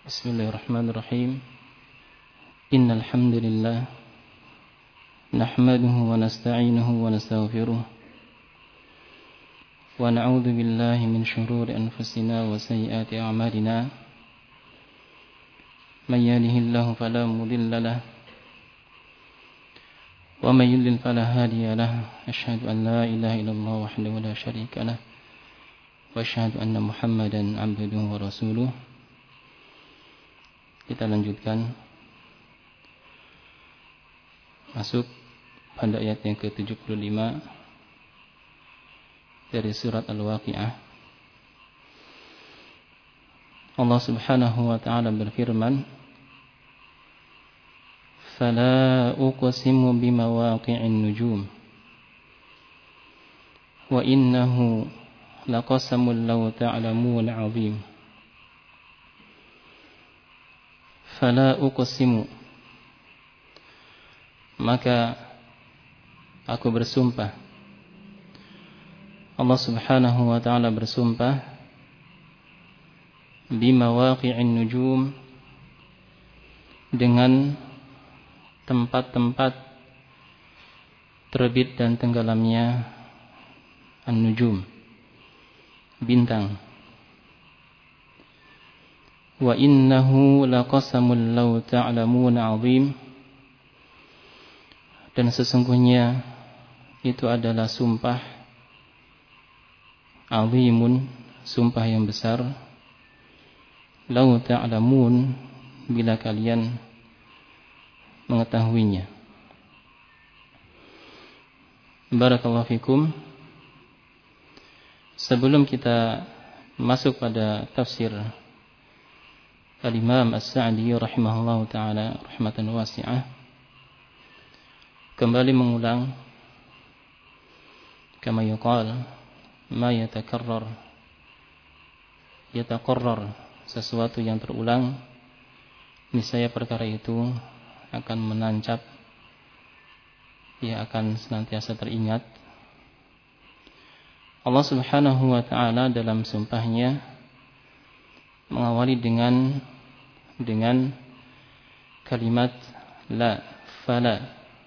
Bismillahirrahmanirrahim. Innal hamdalillah nahmaduhu wa nasta'inuhu wa nastaghfiruh wa na'udzu billahi min shururi anfusina wa sayyiati a'malina. May yahdihillahu fala mudilla lahu wa may yudlil fala hadiya lahu. Asyhadu an la ilaha illallah wahdahu la syarika lahu wa asyhadu anna Muhammadan 'abduhu wa rasuluh. Kita lanjutkan masuk pada ayat yang ke-75 dari surat Al-Waqi'ah. Allah Subhanahu wa ta'ala berfirman, "Fala uqsimu bimawaqi'in nujum wa innahu laqasamun law ta'lamun 'azim." Fala uqsimu, maka aku bersumpah. Allah Subhanahu wa ta'ala bersumpah bimawaqi'in nujum, dengan tempat-tempat terbit dan tenggelamnya an-nujum, bintang. Wa innahu laqasamul law ta'lamun 'azim, dan sesungguhnya itu adalah sumpah azimun, sumpah yang besar, law ta'lamun, bila kalian mengetahuinya. Barakallahu fikum. Sebelum kita masuk pada tafsir Al-Imam As-Sa'di rahimahullahu ta'ala rahmatan wasi'ah, kembali mengulang kama yuqal ma yataqarrar, sesuatu yang terulang niscaya perkara itu akan menancap, ia akan senantiasa teringat. Allah Subhanahu wa ta'ala dalam sumpahnya mengawali dengan kalimat la, fala.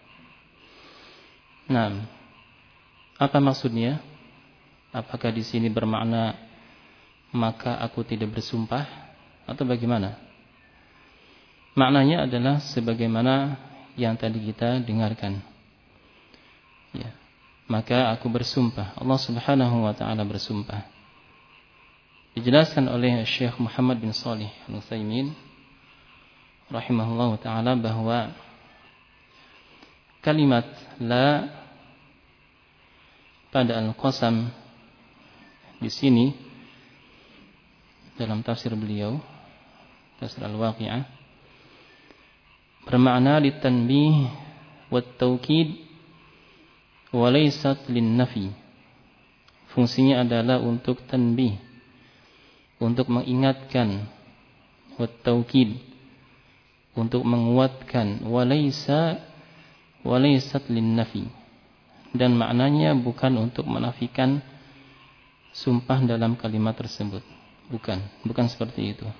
Nah, apa maksudnya? Apakah di sini bermakna maka aku tidak bersumpah atau bagaimana? Maknanya adalah sebagaimana yang tadi kita dengarkan. Ya. Maka aku bersumpah. Allah Subhanahu wa ta'ala bersumpah. Dijelaskan oleh Syekh Muhammad bin Shalih Al-Utsaimin rahimahullahu ta'ala bahwa kalimat la pada al-qasam di sini dalam tafsir beliau, tafsir Al-Waqi'ah, bermakna litanbih wa taukid wa laysat lin-nafi. Fungsinya adalah untuk tanbih, untuk mengingatkan, wa taukid, untuk menguatkan, wa laysat lin-nafi, dan maknanya bukan untuk menafikan sumpah dalam kalimat tersebut. Bukan seperti itu.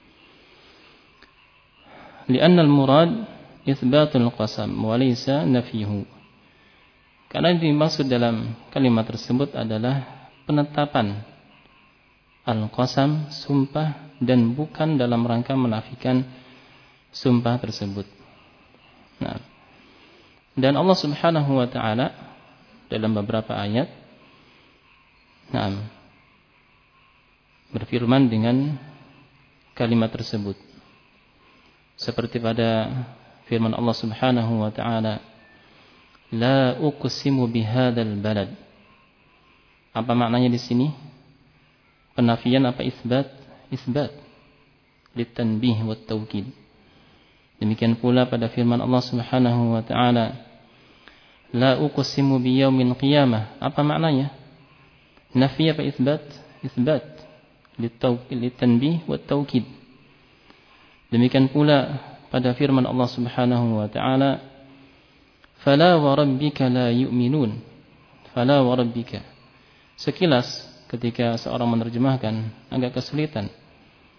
Li'anna al-murad itsbatul qasam wa laysa nafyuhu. Karena yang dimaksud dalam kalimat tersebut adalah penetapan al-qasam, sumpah, dan bukan dalam rangka menafikan sumpah tersebut. Nah, dan Allah Subhanahu wa ta'ala dalam beberapa ayat berfirman dengan kalimat tersebut. Seperti pada firman Allah Subhanahu wa ta'ala, la uqsimu bihadzal balad. Apa maknanya di sini? Penafian apa isbat? Isbat. Litanbih wa taukid. Demikian pula pada firman Allah Subhanahu wa ta'ala, la uqsimu biyaumin qiyamah. Apa maknanya? Nafi apa isbat? Isbat. Litanbih wa taukid. Demikian pula pada firman Allah Subhanahu wa ta'ala, fala wa rabbika la yu'minun. Fala wa rabbika. Sekilas ketika seorang menerjemahkan agak kesulitan.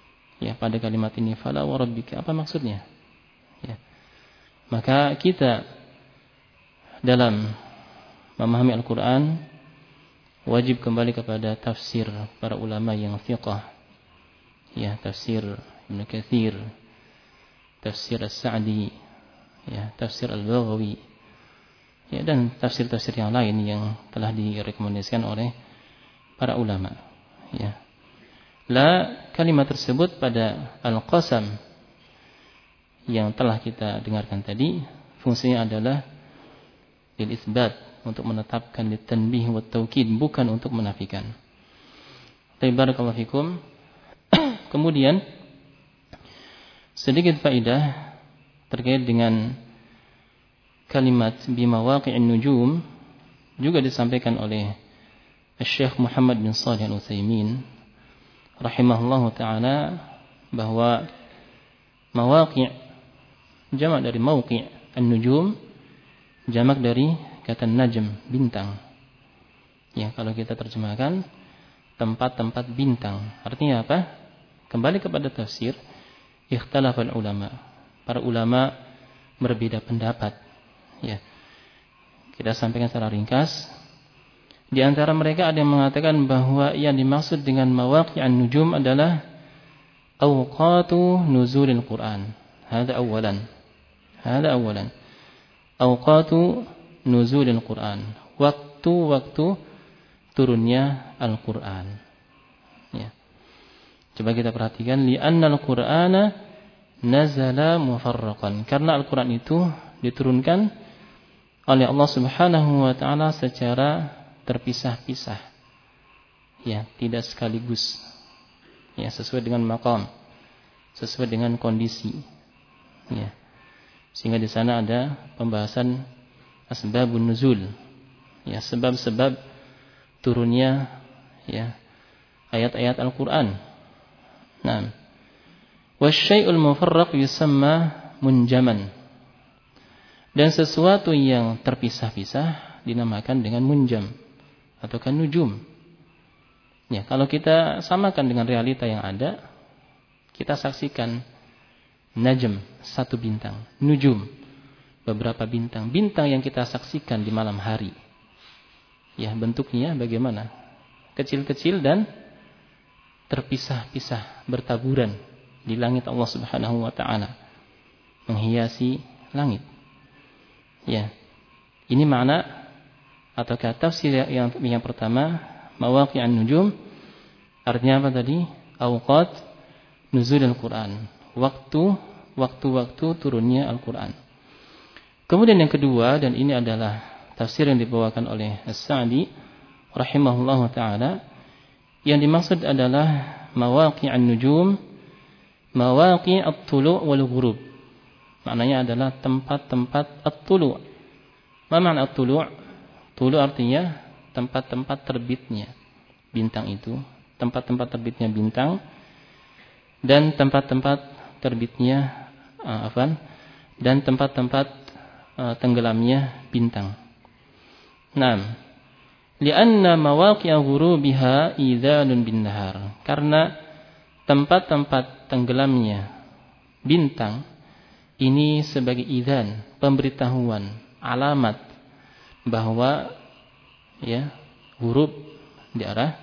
ya pada kalimat ini, fala wa rabbika, apa maksudnya? Ya. Maka kita dalam memahami Al-Quran wajib kembali kepada tafsir para ulama yang thiqah, ya, tafsir Ibnu Katsir, tafsir As-Sa'di, ya, tafsir Al-Baghawi, ya, dan tafsir-tafsir yang lain yang telah direkomendasikan oleh para ulama, ya. Kalimat tersebut pada Al-Qasam yang telah kita dengarkan tadi fungsinya adalah lil isbat, untuk menetapkan, litanbih wa taukid, bukan untuk menafikan. Barakallahu fikum. Kemudian sedikit faedah terkait dengan kalimat bimawaqi'in nujum juga disampaikan oleh Syekh Muhammad bin Shalih Al-Utsaimin rahimahullahu taala, bahwa mawaqi' jamak dari mawqi', an-nujum jamak dari kata najm, bintang. Ya, kalau kita terjemahkan tempat-tempat bintang. Artinya apa? Kembali kepada tafsir, ikhtalafal ulama. Para ulama berbeda pendapat. Ya. Kita sampaikan secara ringkas. Di antara mereka ada yang mengatakan bahwa yang dimaksud dengan mawaqi'an nujum adalah awqatu nuzulil Quran. Hada awalan. Awqatu nuzulil Quran. Waktu-waktu turunnya Al-Quran. Ya. Coba kita perhatikan, li'anna al-Qur'ana nazala mufarraqan. Karena Al-Quran itu diturunkan oleh Allah Subhanahu wa taala secara terpisah-pisah. Ya, tidak sekaligus. Ya, sesuai dengan maqam, sesuai dengan kondisi. Ya. Sehingga di sana ada pembahasan asbabun nuzul. Ya, sebab-sebab turunnya, ya, ayat-ayat Al-Quran. Nah, wasyai'ul mufarraq yusamma munjaman. Dan sesuatu yang terpisah-pisah dinamakan dengan munjam ataukah nujum. Ya, kalau kita samakan dengan realita yang ada, kita saksikan najm, satu bintang, nujum, beberapa bintang. Bintang yang kita saksikan di malam hari. Ya, bentuknya bagaimana? Kecil-kecil dan terpisah-pisah, bertaburan di langit Allah Subhanahu wa taala, menghiasi langit. Ya. Ini makna atau tafsir yang pertama, mawaqi'an nujum, artinya apa tadi? Awqat nuzulil Quran. Waktu-waktu turunnya Al-Quran. Kemudian yang kedua, dan ini adalah tafsir yang dibawakan oleh As-Sa'di rahimahullahu taala, yang dimaksud adalah mawaqi'an nujum, mawaqi' at-tulu' wal ghurub. Maknanya adalah tempat-tempat at-tulu'. Apa makna at-tulu'? Tulu artinya tempat-tempat terbitnya bintang itu, tempat-tempat terbitnya bintang dan tempat-tempat terbitnya dan tempat-tempat tenggelamnya bintang. Naam. Lianna mawaqi'a ghurubiha idzanun bin nahar. Karena tempat-tempat tenggelamnya bintang ini sebagai idzan, pemberitahuan, alamat bahwa, ya, ghurub di arah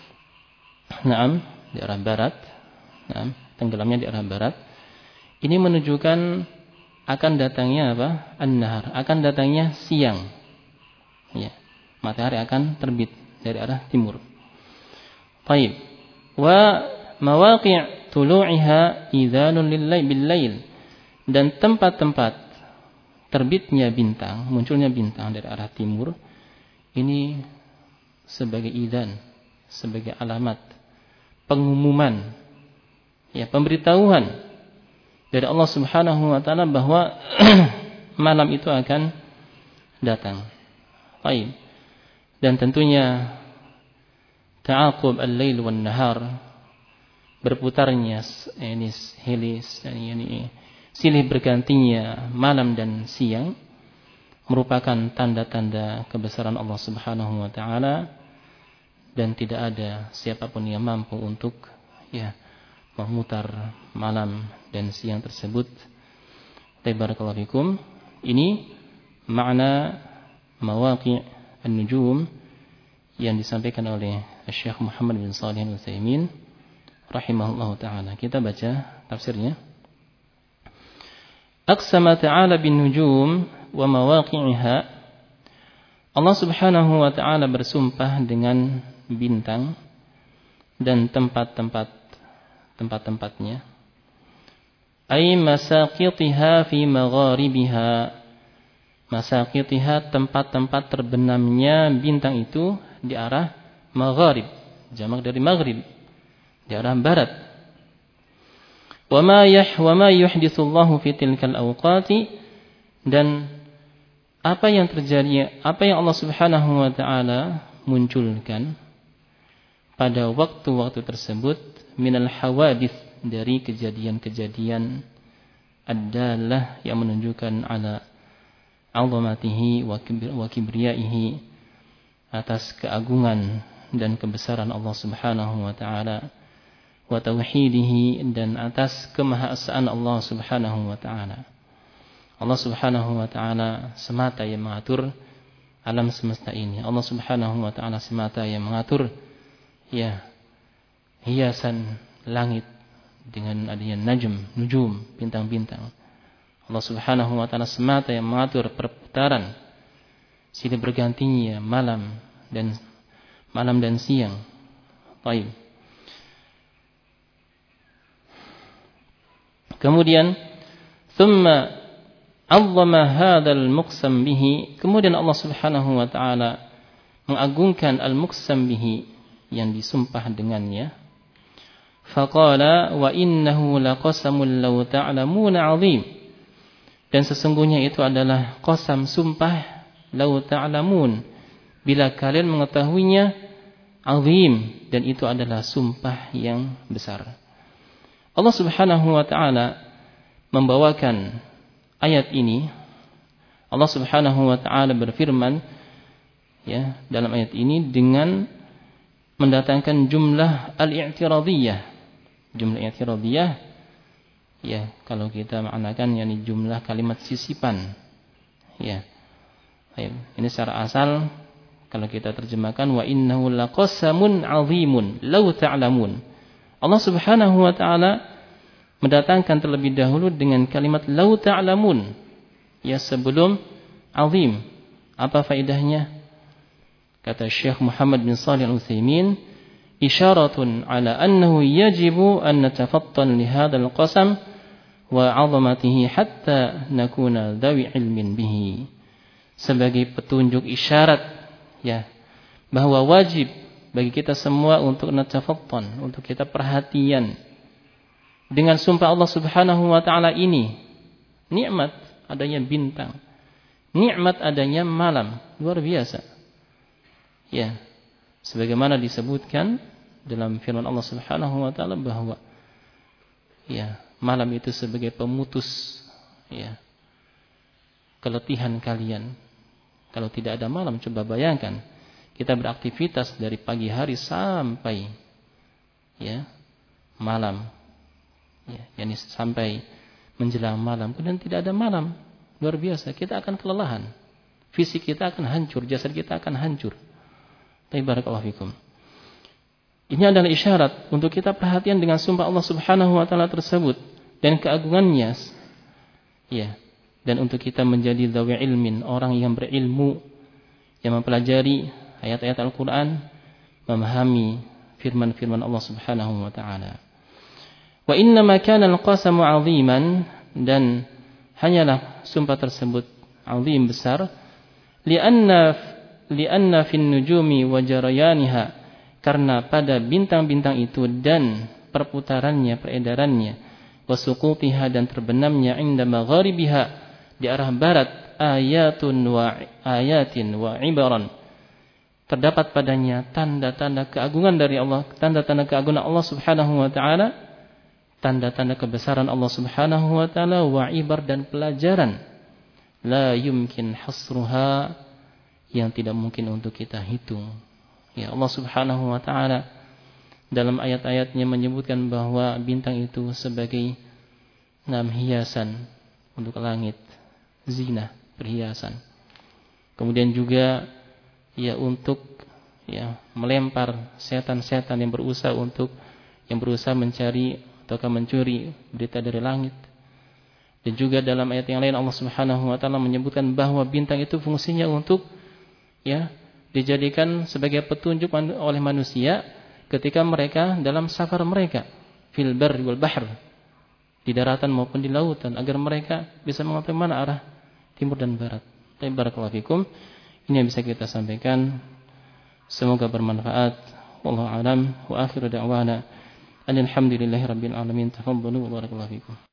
di arah barat, tenggelamnya di arah barat. Ini menunjukkan akan datangnya apa? An-nahar, akan datangnya siang. Ya, matahari akan terbit dari arah timur. Baik. Wa mawaqi' tulu'iha idzanun bil-lail. Dan tempat-tempat terbitnya bintang, munculnya bintang dari arah timur, ini sebagai idzan, sebagai alamat, pengumuman, ya, pemberitahuan dari Allah Subhanahu wa taala bahwa malam itu akan datang. Baik. Dan tentunya ta'aqub al-lail wan nahar, berputarnya ini silih bergantinya malam dan siang merupakan tanda-tanda kebesaran Allah Subhanahu wa taala, dan tidak ada siapapun yang mampu untuk, ya, memutar malam dan siang tersebut. Barakallahu fikum. Ini makna mawaqi' an-nujum yang disampaikan oleh Syekh Muhammad bin Shalih Al-Utsaimin rahimahullahu taala. Kita baca tafsirnya. Aqsama ta'ala bin nujum wa mawaqi'iha. Allah Subhanahu wa taala bersumpah dengan bintang dan tempat-tempatnya. Ay masaqitiha fi magharibiha. Masaqitiha, tempat-tempat terbenamnya bintang itu di arah magharib, jamak dari maghrib, di arah barat. Wa ma yuhditsullahu fi tilkal awqati, dan apa yang terjadi, apa yang Allah Subhanahu wa taala munculkan pada waktu-waktu tersebut, minal hawadits, dari kejadian-kejadian adalah yang menunjukkan ala azamatihi wa kibriyaihi, atas keagungan dan kebesaran Allah Subhanahu wa taala, wa tauhidihi, dan atas kemahaesaan Allah Subhanahu wa taala. Allah Subhanahu wa taala semata yang mengatur alam semesta ini. Allah Subhanahu wa taala semata yang mengatur hiasan langit dengan adanya nujum, bintang-bintang. Allah Subhanahu wa taala semata yang mengatur perputaran silih bergantinya malam dan siang. Baik. Kemudian thumma 'azzama hadzal muqsam bihi, kemudian Allah Subhanahu wa taala mengagungkan al-muqsam bihi, yang disumpah dengannya. Faqala wa innahu laqasamun law ta'lamuna 'azim, dan sesungguhnya itu adalah qasam, sumpah, law ta'lamun, bila kalian mengetahuinya, 'azim, dan itu adalah sumpah yang besar. Allah Subhanahu wa taala membawakan ayat ini. Allah Subhanahu wa taala berfirman dalam ayat ini dengan mendatangkan jumlah al-i'tiradiyah. Jumlah i'tiradiyah, kalau kita maknakan jumlah kalimat sisipan. Ini secara asal kalau kita terjemahkan wa innahu laqasamun 'azimun law ta'lamun. Allah Subhanahu wa taala mendatangkan terlebih dahulu dengan kalimat law ta'lamun, sebelum 'azim. Apa faedahnya? Kata Syekh Muhammad bin Shalih Al-Utsaimin, isyaratun ala annahu yajibu an natafattan li hadzal qasam wa 'azamatihi hatta nakuna dhawi ilmin bihi. Sebagai petunjuk isyarat bahwa wajib bagi kita semua untuk natafattan, untuk kita perhatian dengan sumpah Allah Subhanahu wa taala ini. Nikmat adanya bintang, nikmat adanya malam, luar biasa. Sebagaimana disebutkan dalam firman Allah Subhanahu wa taala bahwa malam itu sebagai pemutus keletihan kalian. Kalau tidak ada malam, coba bayangkan kita beraktivitas dari pagi hari sampai malam, sampai menjelang malam, kemudian tidak ada malam, luar biasa, kita akan kelelahan, fisik kita akan hancur, jasad kita akan hancur. Barakallahu fikum. Ini adalah isyarat untuk kita perhatian dengan sumpah Allah Subhanahu wa taala tersebut dan keagungannya. Dan untuk kita menjadi dzawi ilmin, orang yang berilmu, yang mempelajari ayat-ayat Al-Qur'an, memahami firman-firman Allah Subhanahu wa taala. Wa inna ma kana al-qasamu 'aziman, dan hanyalah sumpah tersebut 'azim, besar, lianna fin nujumi wa jarayaniha, karena pada bintang-bintang itu dan perputarannya, peredarannya, wa suqutiha, dan terbenamnya, inda magharibiha, di arah barat, ayatin wa ibaran, terdapat padanya tanda-tanda keagungan dari Allah, tanda-tanda keagungan Allah Subhanahu wa taala, tanda-tanda kebesaran Allah Subhanahu wa taala, wa ibar, dan pelajaran, la yumkin hasruha, yang tidak mungkin untuk kita hitung. Allah Subhanahu wa taala dalam ayat-ayatnya menyebutkan bahwa bintang itu sebagai hiasan untuk langit, zina, perhiasan. Kemudian juga ya untuk melempar setan-setan yang berusaha mencari ataukah mencuri berita dari langit. Dan juga dalam ayat yang lain Allah Subhanahu wa taala menyebutkan bahwa bintang itu fungsinya untuk dijadikan sebagai petunjuk oleh manusia ketika mereka dalam safar mereka fil barri wal bahr, di daratan maupun di lautan, agar mereka bisa mengetahui mana arah timur dan barat. Barakallahu fikum. Ini yang bisa kita sampaikan. Semoga bermanfaat. Wallahu a'lam wa akhiru da'wana alhamdulillahi rabbil alamin. Tafadhalu wa barakallahu fikum.